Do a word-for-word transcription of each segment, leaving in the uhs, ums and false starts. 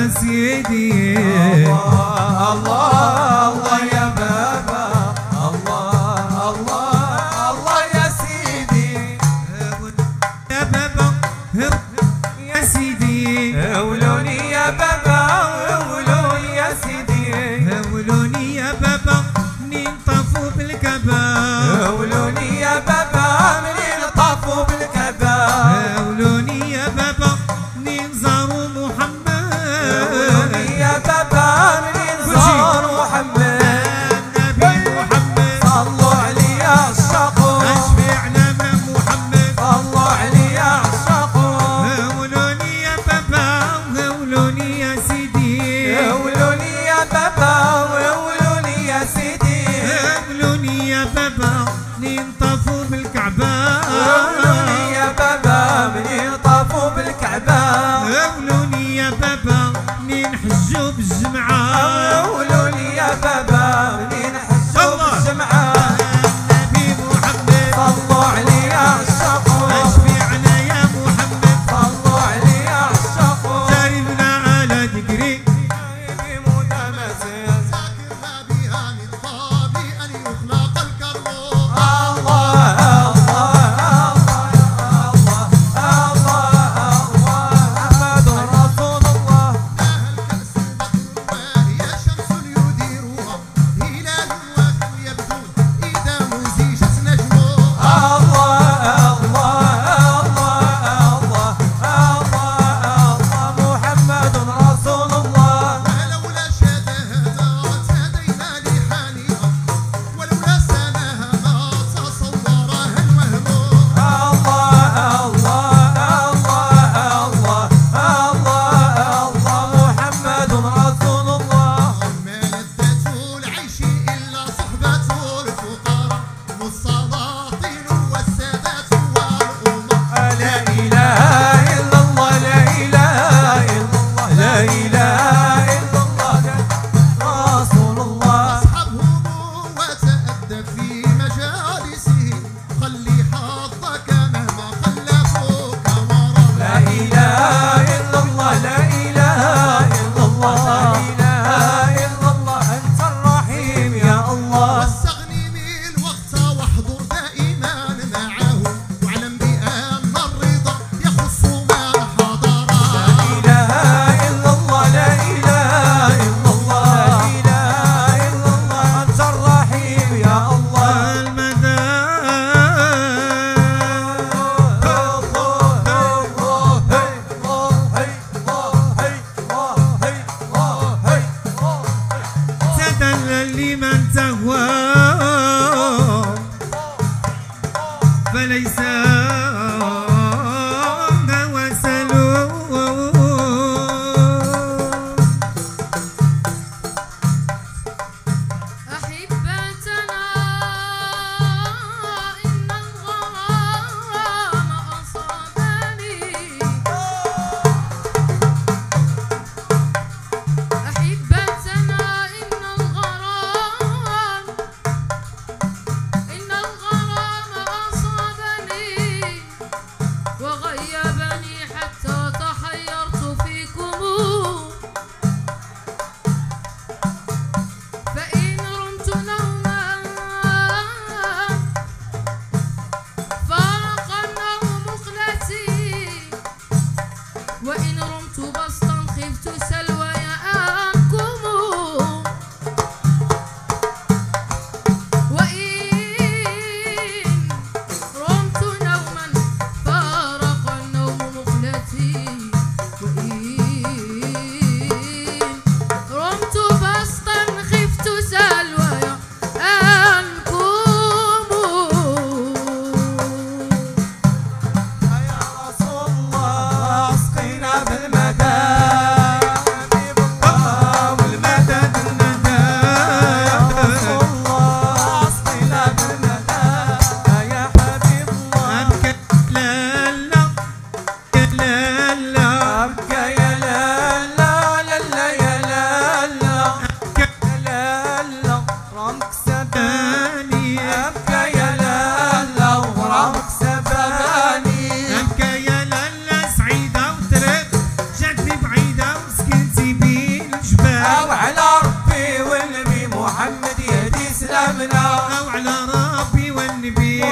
يا سيدي. الله الله الله يا بابا، الله الله الله يا سيدي. يا بابا يا سيدي، ولوني يا بابا ولوني يا سيدي، ولوني يا بابا منين طافوا بالكعبة، ولوني يا بابا منين طافوا بالكعبة، ولوني يا بابا منين زاروا محمد، ولوني يا بابا منين زاروا محمد، النبي محمد صلوا عليه يا عشاقون، اشفعنا من محمد، صلوا عليه يا عشاقون. ولوني يا بابا ولوني يا سيدي، ولوني يا بابا ولوني يا سيدي، ولوني يا بابا منين طافوا بالكعبة، ولوني يا بابا منين طافوا بالكعبة، ولوني يا بابا منين حجوا بالجمعة، ولوني يا بابا منين حجوا بالجمعة. النبي محمد صلوا عليه يا عشاقون، اشفعنا يا محمد، صلوا عليه يا عشاقون. شاربنا على ذكري بموت مسيس ذاكرنا بها من طاب أن يخلق الكرم. الله الله الله الله الله محمد رسول الله. لها الكأس بدر وهي شمس يديرها هلال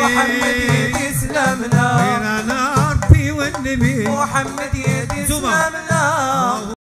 محمد يتسلمنا وين انا ربي والنبي محمد